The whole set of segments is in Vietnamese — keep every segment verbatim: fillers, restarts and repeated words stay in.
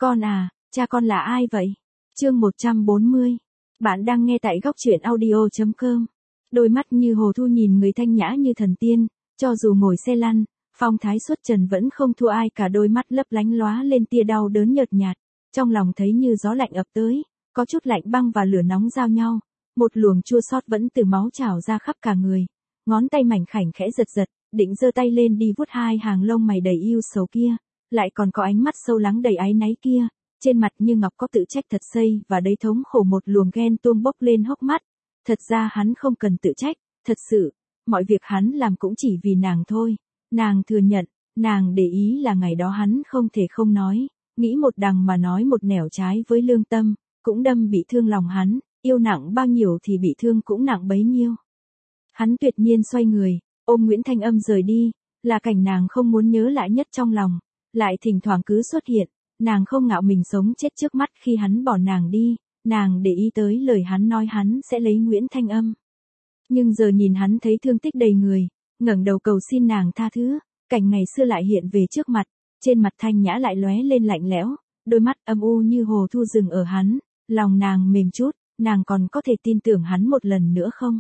Con à, cha con là ai vậy? Chương một trăm bốn mươi. Bạn đang nghe tại góc truyện audio chấm com. Đôi mắt như hồ thu nhìn người thanh nhã như thần tiên, cho dù ngồi xe lăn, phong thái xuất trần vẫn không thua ai cả, đôi mắt lấp lánh lóa lên tia đau đớn nhợt nhạt, trong lòng thấy như gió lạnh ập tới, có chút lạnh băng và lửa nóng giao nhau, một luồng chua xót vẫn từ máu trào ra khắp cả người. Ngón tay mảnh khảnh khẽ giật giật, định giơ tay lên đi vuốt hai hàng lông mày đầy yêu sầu kia, lại còn có ánh mắt sâu lắng đầy áy náy kia, trên mặt như ngọc có tự trách thật xây và đầy thống khổ, một luồng ghen tuông bốc lên hốc mắt. Thật ra hắn không cần tự trách, thật sự, mọi việc hắn làm cũng chỉ vì nàng thôi. Nàng thừa nhận, nàng để ý là ngày đó hắn không thể không nói, nghĩ một đằng mà nói một nẻo trái với lương tâm, cũng đâm bị thương lòng hắn, yêu nặng bao nhiêu thì bị thương cũng nặng bấy nhiêu. Hắn tuyệt nhiên xoay người, ôm Nguyễn Thanh Âm rời đi, là cảnh nàng không muốn nhớ lại nhất trong lòng, lại thỉnh thoảng cứ xuất hiện, nàng không ngạo mình sống chết trước mắt khi hắn bỏ nàng đi, nàng để ý tới lời hắn nói hắn sẽ lấy Nguyễn Thanh Âm. Nhưng giờ nhìn hắn thấy thương tích đầy người, ngẩng đầu cầu xin nàng tha thứ, cảnh ngày xưa lại hiện về trước mặt, trên mặt thanh nhã lại lóe lên lạnh lẽo, đôi mắt âm u như hồ thu dừng ở hắn, lòng nàng mềm chút, nàng còn có thể tin tưởng hắn một lần nữa không?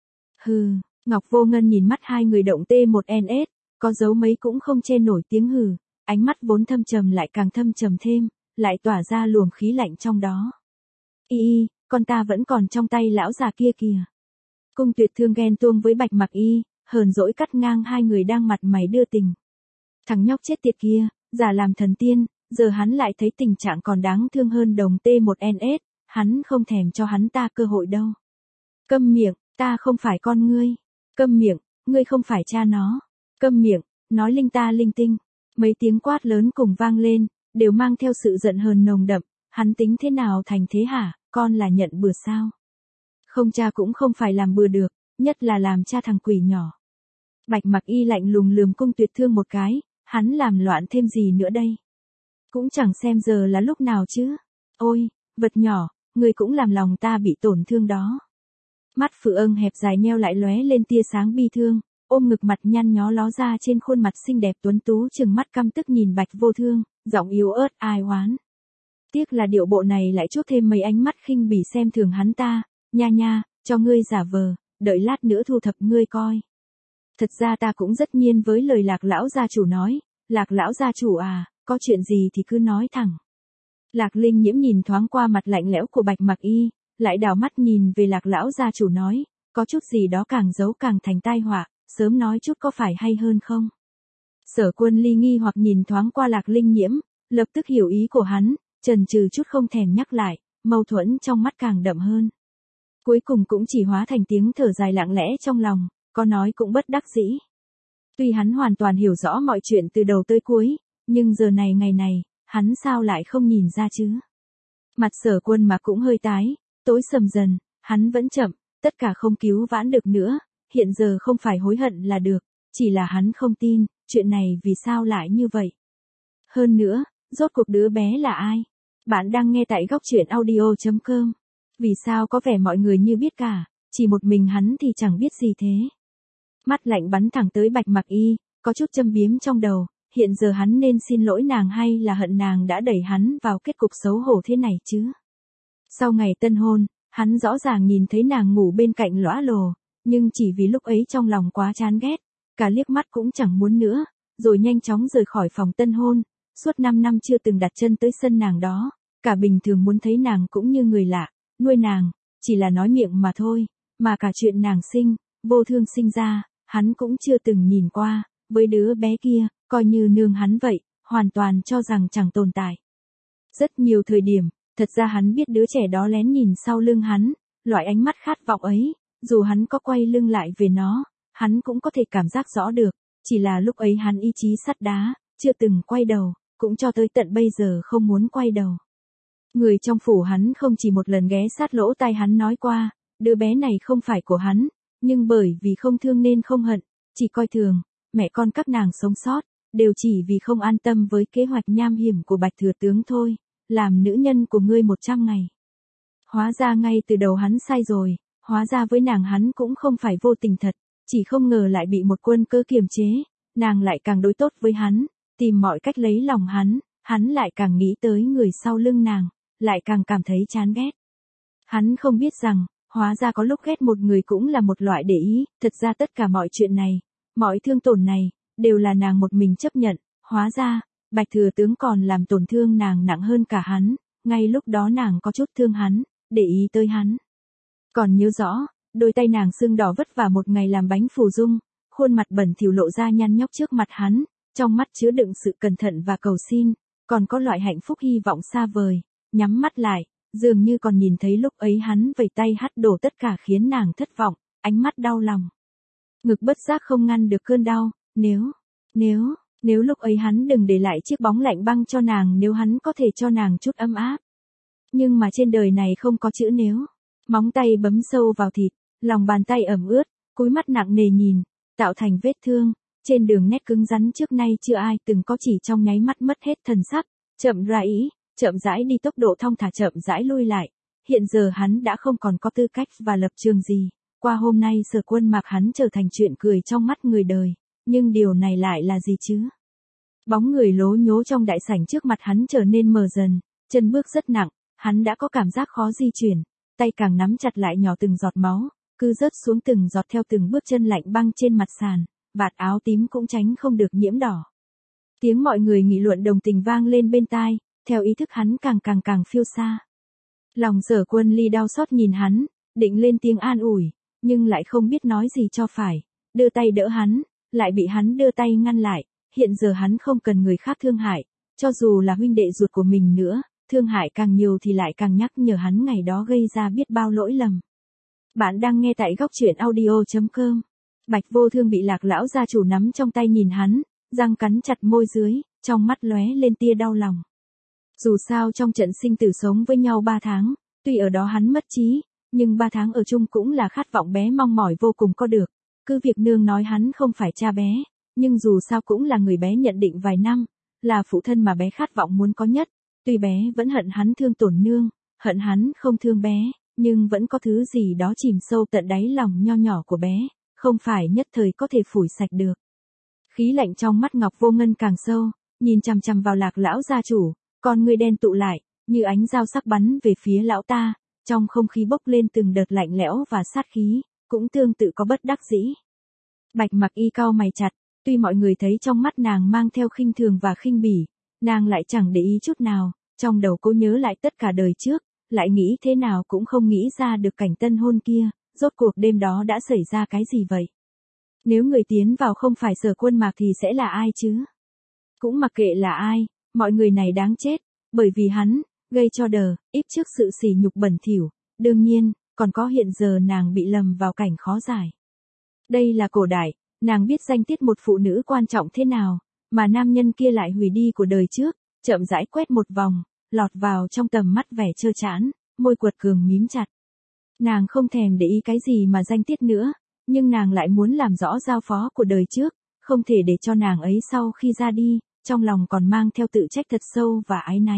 Hừ, Ngọc Vô Ngân nhìn mắt hai người động tê một en ét, có giấu mấy cũng không che nổi tiếng hừ, ánh mắt vốn thâm trầm lại càng thâm trầm thêm, lại tỏa ra luồng khí lạnh trong đó. Y y, con ta vẫn còn trong tay lão già kia kìa. Cung Tuyệt Thương ghen tuông với Bạch Mặc Y, hờn dỗi cắt ngang hai người đang mặt mày đưa tình. Thằng nhóc chết tiệt kia, giả làm thần tiên, giờ hắn lại thấy tình trạng còn đáng thương hơn đồng tê một en ét, hắn không thèm cho hắn ta cơ hội đâu. Câm miệng, ta không phải con ngươi. Câm miệng, ngươi không phải cha nó. Câm miệng, nói linh ta linh tinh. Mấy tiếng quát lớn cùng vang lên, đều mang theo sự giận hờn nồng đậm, hắn tính thế nào thành thế hả, con là nhận bừa sao? Không, cha cũng không phải làm bừa được, nhất là làm cha thằng quỷ nhỏ. Bạch Mặc Y lạnh lùng lườm Cung Tuyệt Thương một cái, hắn làm loạn thêm gì nữa đây? Cũng chẳng xem giờ là lúc nào chứ. Ôi, vật nhỏ, người cũng làm lòng ta bị tổn thương đó. Mắt Phượng Ưng hẹp dài nheo lại lóe lên tia sáng bi thương, ôm ngực mặt nhăn nhó ló ra trên khuôn mặt xinh đẹp tuấn tú, trừng mắt căm tức nhìn Bạch Vô Thương, giọng yếu ớt ai oán. Tiếc là điệu bộ này lại chút thêm mấy ánh mắt khinh bỉ xem thường hắn ta, nha nha, cho ngươi giả vờ, đợi lát nữa thu thập ngươi coi. Thật ra ta cũng rất nhiên với lời Lạc lão gia chủ nói, Lạc lão gia chủ à, có chuyện gì thì cứ nói thẳng. Lạc Linh Nhiễm nhìn thoáng qua mặt lạnh lẽo của Bạch Mặc Y, lại đảo mắt nhìn về Lạc lão gia chủ nói, có chút gì đó càng giấu càng thành tai họa, sớm nói chút có phải hay hơn không? Sở Quân Ly nghi hoặc nhìn thoáng qua Lạc Linh Nhiễm, lập tức hiểu ý của hắn, chần chừ chút không thèm nhắc lại, mâu thuẫn trong mắt càng đậm hơn. Cuối cùng cũng chỉ hóa thành tiếng thở dài lặng lẽ trong lòng, có nói cũng bất đắc dĩ. Tuy hắn hoàn toàn hiểu rõ mọi chuyện từ đầu tới cuối, nhưng giờ này ngày này, hắn sao lại không nhìn ra chứ? Mặt Sở Quân mà cũng hơi tái, tối sầm dần, hắn vẫn chậm, tất cả không cứu vãn được nữa, hiện giờ không phải hối hận là được, chỉ là hắn không tin, chuyện này vì sao lại như vậy. Hơn nữa, rốt cuộc đứa bé là ai? Bạn đang nghe tại góc truyện audio chấm com. Vì sao có vẻ mọi người như biết cả, chỉ một mình hắn thì chẳng biết gì thế? Mắt lạnh bắn thẳng tới Bạch Mặc Y, có chút châm biếm trong đầu, hiện giờ hắn nên xin lỗi nàng hay là hận nàng đã đẩy hắn vào kết cục xấu hổ thế này chứ? Sau ngày tân hôn, hắn rõ ràng nhìn thấy nàng ngủ bên cạnh lõa lồ, nhưng chỉ vì lúc ấy trong lòng quá chán ghét, cả liếc mắt cũng chẳng muốn nữa, rồi nhanh chóng rời khỏi phòng tân hôn, suốt năm năm chưa từng đặt chân tới sân nàng đó, cả bình thường muốn thấy nàng cũng như người lạ, nuôi nàng, chỉ là nói miệng mà thôi, mà cả chuyện nàng sinh, Vô Thương sinh ra, hắn cũng chưa từng nhìn qua, với đứa bé kia, coi như nương hắn vậy, hoàn toàn cho rằng chẳng tồn tại. Rất nhiều thời điểm, thật ra hắn biết đứa trẻ đó lén nhìn sau lưng hắn, loại ánh mắt khát vọng ấy, dù hắn có quay lưng lại về nó, hắn cũng có thể cảm giác rõ được, chỉ là lúc ấy hắn ý chí sắt đá, chưa từng quay đầu, cũng cho tới tận bây giờ không muốn quay đầu. Người trong phủ hắn không chỉ một lần ghé sát lỗ tai hắn nói qua, đứa bé này không phải của hắn, nhưng bởi vì không thương nên không hận, chỉ coi thường, mẹ con các nàng sống sót, đều chỉ vì không an tâm với kế hoạch nham hiểm của Bạch Thừa Tướng thôi, làm nữ nhân của ngươi một trăm ngày. Hóa ra ngay từ đầu hắn sai rồi, hóa ra với nàng hắn cũng không phải vô tình thật, chỉ không ngờ lại bị một quân cơ kiềm chế, nàng lại càng đối tốt với hắn, tìm mọi cách lấy lòng hắn, hắn lại càng nghĩ tới người sau lưng nàng, lại càng cảm thấy chán ghét. Hắn không biết rằng, hóa ra có lúc ghét một người cũng là một loại để ý, thật ra tất cả mọi chuyện này, mọi thương tổn này, đều là nàng một mình chấp nhận, hóa ra, Bạch Thừa Tướng còn làm tổn thương nàng nặng hơn cả hắn, ngay lúc đó nàng có chút thương hắn, để ý tới hắn. Còn nhớ rõ, đôi tay nàng sưng đỏ vất vả một ngày làm bánh phù dung, khuôn mặt bẩn thỉu lộ ra nhăn nhóc trước mặt hắn, trong mắt chứa đựng sự cẩn thận và cầu xin, còn có loại hạnh phúc hy vọng xa vời, nhắm mắt lại, dường như còn nhìn thấy lúc ấy hắn vẩy tay hắt đổ tất cả khiến nàng thất vọng, ánh mắt đau lòng. Ngực bất giác không ngăn được cơn đau, nếu, nếu, nếu lúc ấy hắn đừng để lại chiếc bóng lạnh băng cho nàng, nếu hắn có thể cho nàng chút ấm áp. Nhưng mà trên đời này không có chữ nếu. Móng tay bấm sâu vào thịt, lòng bàn tay ẩm ướt, cúi mắt nặng nề nhìn, tạo thành vết thương, trên đường nét cứng rắn trước nay chưa ai từng có, chỉ trong nháy mắt mất hết thần sắc, chậm rãi, chậm rãi đi tốc độ thong thả chậm rãi lui lại. Hiện giờ hắn đã không còn có tư cách và lập trường gì, qua hôm nay Sở Quân Mạc hắn trở thành chuyện cười trong mắt người đời, nhưng điều này lại là gì chứ? Bóng người lố nhố trong đại sảnh trước mặt hắn trở nên mờ dần, chân bước rất nặng, hắn đã có cảm giác khó di chuyển, tay càng nắm chặt lại nhỏ từng giọt máu, cứ rớt xuống từng giọt theo từng bước chân lạnh băng trên mặt sàn, vạt áo tím cũng tránh không được nhiễm đỏ. Tiếng mọi người nghị luận đồng tình vang lên bên tai, theo ý thức hắn càng càng càng phiêu xa. Lòng Sở Quân Ly đau xót nhìn hắn, định lên tiếng an ủi, nhưng lại không biết nói gì cho phải, đưa tay đỡ hắn, lại bị hắn đưa tay ngăn lại, hiện giờ hắn không cần người khác thương hại, cho dù là huynh đệ ruột của mình nữa, thương hại càng nhiều thì lại càng nhắc nhở hắn ngày đó gây ra biết bao lỗi lầm. Bạn đang nghe tại góc truyện audio chấm com. Bạch Vô Thương bị Lạc lão gia chủ nắm trong tay nhìn hắn, răng cắn chặt môi dưới, trong mắt lóe lên tia đau lòng. Dù sao trong trận sinh tử sống với nhau ba tháng, tuy ở đó hắn mất trí, nhưng ba tháng ở chung cũng là khát vọng bé mong mỏi vô cùng có được. Cứ việc nương nói hắn không phải cha bé, nhưng dù sao cũng là người bé nhận định vài năm, là phụ thân mà bé khát vọng muốn có nhất. Tuy bé vẫn hận hắn thương tổn nương, hận hắn không thương bé, nhưng vẫn có thứ gì đó chìm sâu tận đáy lòng nho nhỏ của bé, không phải nhất thời có thể phủi sạch được. Khí lạnh trong mắt Ngọc Vô Ngân càng sâu, nhìn chằm chằm vào Lạc lão gia chủ, con ngươi đen tụ lại, như ánh dao sắc bắn về phía lão ta, trong không khí bốc lên từng đợt lạnh lẽo và sát khí, cũng tương tự có bất đắc dĩ. Bạch Mặc Y cau mày chặt, tuy mọi người thấy trong mắt nàng mang theo khinh thường và khinh bỉ, nàng lại chẳng để ý chút nào, trong đầu cô nhớ lại tất cả đời trước, lại nghĩ thế nào cũng không nghĩ ra được cảnh tân hôn kia, rốt cuộc đêm đó đã xảy ra cái gì vậy? Nếu người tiến vào không phải Sở Quân Mạc thì sẽ là ai chứ? Cũng mặc kệ là ai, mọi người này đáng chết, bởi vì hắn, gây cho đờ, ít trước sự sỉ nhục bẩn thỉu, đương nhiên, còn có hiện giờ nàng bị lầm vào cảnh khó giải. Đây là cổ đại, nàng biết danh tiết một phụ nữ quan trọng thế nào, mà nam nhân kia lại hủy đi của đời trước, chậm rãi quét một vòng, lọt vào trong tầm mắt vẻ trơ trãn, môi quật cường mím chặt. Nàng không thèm để ý cái gì mà danh tiết nữa, nhưng nàng lại muốn làm rõ giao phó của đời trước, không thể để cho nàng ấy sau khi ra đi, trong lòng còn mang theo tự trách thật sâu và áy náy.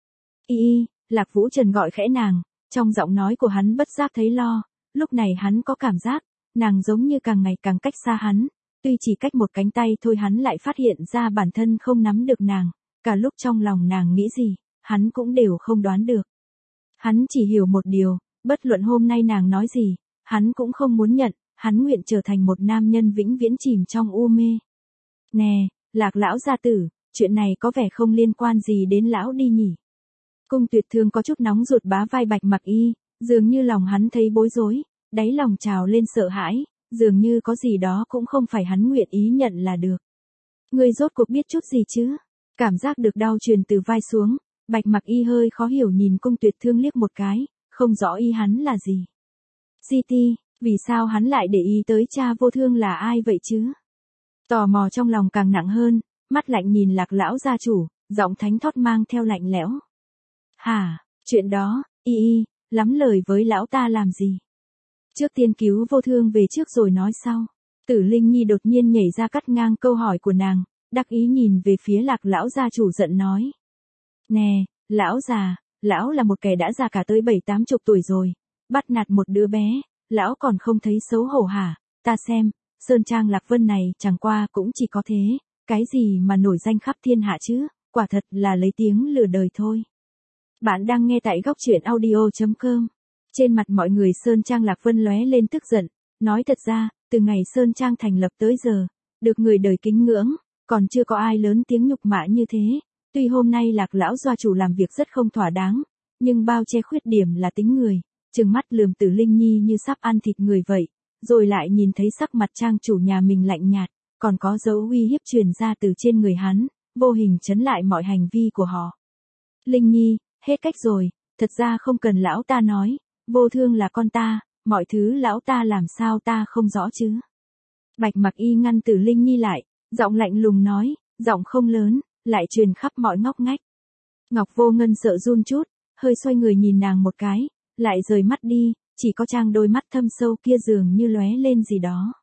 Y y, Lạc Vũ Trần gọi khẽ nàng, trong giọng nói của hắn bất giác thấy lo, lúc này hắn có cảm giác, nàng giống như càng ngày càng cách xa hắn, tuy chỉ cách một cánh tay thôi hắn lại phát hiện ra bản thân không nắm được nàng, cả lúc trong lòng nàng nghĩ gì, hắn cũng đều không đoán được. Hắn chỉ hiểu một điều, bất luận hôm nay nàng nói gì, hắn cũng không muốn nhận, hắn nguyện trở thành một nam nhân vĩnh viễn chìm trong u mê. Nè, Lạc lão gia tử, chuyện này có vẻ không liên quan gì đến lão đi nhỉ. Cung Tuyệt Thương có chút nóng ruột bá vai Bạch Mặc Y, dường như lòng hắn thấy bối rối, đáy lòng trào lên sợ hãi, dường như có gì đó cũng không phải hắn nguyện ý nhận là được. Ngươi rốt cuộc biết chút gì chứ? Cảm giác được đau truyền từ vai xuống, Bạch Mặc Y hơi khó hiểu nhìn Cung Tuyệt Thương liếc một cái, không rõ ý hắn là gì. Di Ti, vì sao hắn lại để ý tới cha Vô Thương là ai vậy chứ? Tò mò trong lòng càng nặng hơn, mắt lạnh nhìn Lạc lão gia chủ, giọng thánh thót mang theo lạnh lẽo. Hả, chuyện đó, y y, lắm lời với lão ta làm gì? Trước tiên cứu Vô Thương về trước rồi nói sau. Tử Linh Nhi đột nhiên nhảy ra cắt ngang câu hỏi của nàng, đắc ý nhìn về phía Lạc lão gia chủ giận nói. Nè, lão già, lão là một kẻ đã già cả tới bảy tám chục tuổi rồi, bắt nạt một đứa bé, lão còn không thấy xấu hổ hả? Ta xem, Sơn Trang Lạc Vân này chẳng qua cũng chỉ có thế, cái gì mà nổi danh khắp thiên hạ chứ, quả thật là lấy tiếng lừa đời thôi. Bạn đang nghe tại góc truyện audio.com. Trên mặt mọi người Sơn Trang Lạc Vân lóe lên tức giận, nói thật ra, từ ngày Sơn Trang thành lập tới giờ, được người đời kính ngưỡng, còn chưa có ai lớn tiếng nhục mạ như thế. Tuy hôm nay Lạc lão gia chủ làm việc rất không thỏa đáng, nhưng bao che khuyết điểm là tính người, trừng mắt lườm Tử Linh Nhi như sắp ăn thịt người vậy, rồi lại nhìn thấy sắc mặt Trang chủ nhà mình lạnh nhạt, còn có dấu uy hiếp truyền ra từ trên người hắn, vô hình chấn lại mọi hành vi của họ. Linh Nhi, hết cách rồi, thật ra không cần lão ta nói, Vô Thương là con ta, mọi thứ lão ta làm sao ta không rõ chứ. Bạch Mặc Y ngăn Tử Linh Nhi lại, giọng lạnh lùng nói, giọng không lớn, lại truyền khắp mọi ngóc ngách. Ngọc Vô Ngân sợ run chút, hơi xoay người nhìn nàng một cái, lại rời mắt đi, chỉ có Trang đôi mắt thâm sâu kia dường như lóe lên gì đó.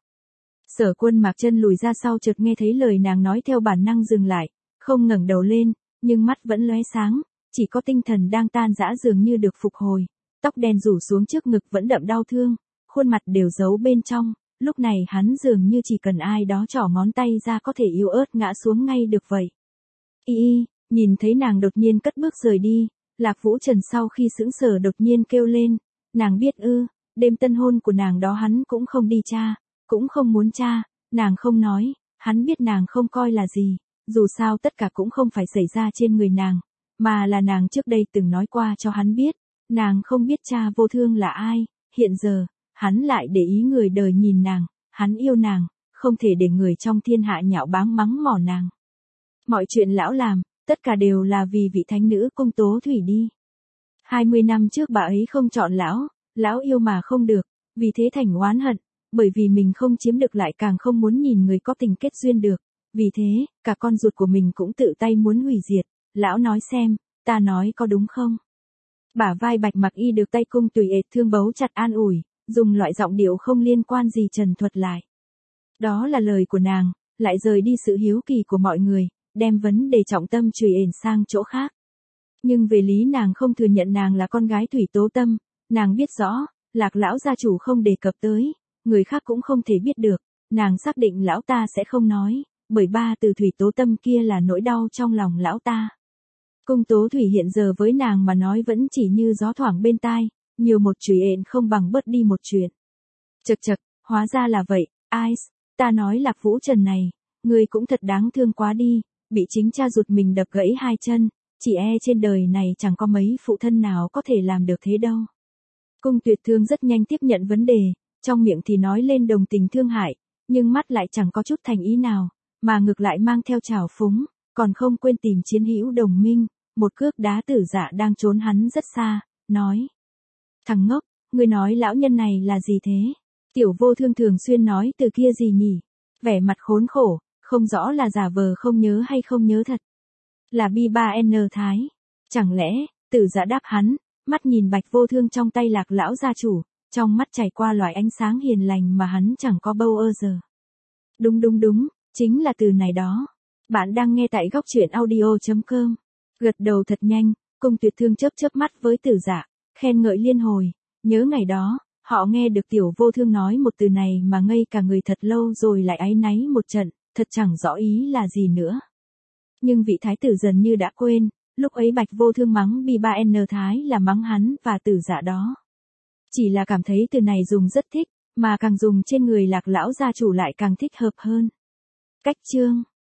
Sở Quân Mạc chân lùi ra sau chợt nghe thấy lời nàng nói theo bản năng dừng lại, không ngẩng đầu lên, nhưng mắt vẫn lóe sáng, chỉ có tinh thần đang tan rã dường như được phục hồi, tóc đen rủ xuống trước ngực vẫn đậm đau thương, khuôn mặt đều giấu bên trong, lúc này hắn dường như chỉ cần ai đó trỏ ngón tay ra có thể yếu ớt ngã xuống ngay được vậy. Y y, nhìn thấy nàng đột nhiên cất bước rời đi, Lạc Vũ Trần sau khi sững sờ đột nhiên kêu lên, nàng biết ư, đêm tân hôn của nàng đó hắn cũng không đi tra, cũng không muốn tra, nàng không nói, hắn biết nàng không coi là gì, dù sao tất cả cũng không phải xảy ra trên người nàng, mà là nàng trước đây từng nói qua cho hắn biết, nàng không biết cha Vô Thương là ai, hiện giờ, hắn lại để ý người đời nhìn nàng, hắn yêu nàng, không thể để người trong thiên hạ nhạo báng mắng mỏ nàng. Mọi chuyện lão làm, tất cả đều là vì vị thánh nữ Cung Tố Thủy đi. hai mươi năm trước bà ấy không chọn lão, lão yêu mà không được, vì thế thành oán hận, bởi vì mình không chiếm được lại càng không muốn nhìn người có tình kết duyên được, vì thế, cả con ruột của mình cũng tự tay muốn hủy diệt, lão nói xem, ta nói có đúng không? Bả vai Bạch Mặc Y được tay Cung Tùy ệt thương bấu chặt an ủi, dùng loại giọng điệu không liên quan gì trần thuật lại. Đó là lời của nàng, lại rời đi sự hiếu kỳ của mọi người, đem vấn đề trọng tâm chùy ển sang chỗ khác. Nhưng về lý nàng không thừa nhận nàng là con gái Thủy Tố Tâm, nàng biết rõ, Lạc lão gia chủ không đề cập tới, người khác cũng không thể biết được, nàng xác định lão ta sẽ không nói, bởi ba từ Thủy Tố Tâm kia là nỗi đau trong lòng lão ta. Cung Tố Thủy hiện giờ với nàng mà nói vẫn chỉ như gió thoảng bên tai, nhiều một chùy ện không bằng bớt đi một chuyện. Chật chật, hóa ra là vậy, Ice, ta nói Lạc Vũ Trần này, người cũng thật đáng thương quá đi, bị chính cha ruột mình đập gãy hai chân, chỉ e trên đời này chẳng có mấy phụ thân nào có thể làm được thế đâu. Cung Tuyệt Thương rất nhanh tiếp nhận vấn đề, trong miệng thì nói lên đồng tình thương hại, nhưng mắt lại chẳng có chút thành ý nào, mà ngược lại mang theo trào phúng, còn không quên tìm chiến hữu đồng minh, một cước đá Tử Dạ đang trốn hắn rất xa, nói. Thằng ngốc, ngươi nói lão nhân này là gì thế? Tiểu Vô Thương thường xuyên nói từ kia gì nhỉ? Vẻ mặt khốn khổ, không rõ là giả vờ không nhớ hay không nhớ thật. Là Bi ba N Thái. Chẳng lẽ, Tử Dạ đáp hắn, mắt nhìn Bạch Vô Thương trong tay Lạc lão gia chủ, trong mắt chảy qua loại ánh sáng hiền lành mà hắn chẳng có bao giờ. Đúng đúng đúng, chính là từ này đó. Bạn đang nghe tại góc truyện audio.com. Gật đầu thật nhanh, Cung Tuyệt Thương chớp chớp mắt với Tử Dạ, khen ngợi liên hồi, nhớ ngày đó, họ nghe được Tiểu Vô Thương nói một từ này mà ngây cả người thật lâu rồi lại áy náy một trận, thật chẳng rõ ý là gì nữa. Nhưng vị thái tử dần như đã quên, lúc ấy Bạch Vô Thương mắng Bi ba N Thái là mắng hắn và Tử Dạ đó. Chỉ là cảm thấy từ này dùng rất thích, mà càng dùng trên người Lạc lão gia chủ lại càng thích hợp hơn. Cách chương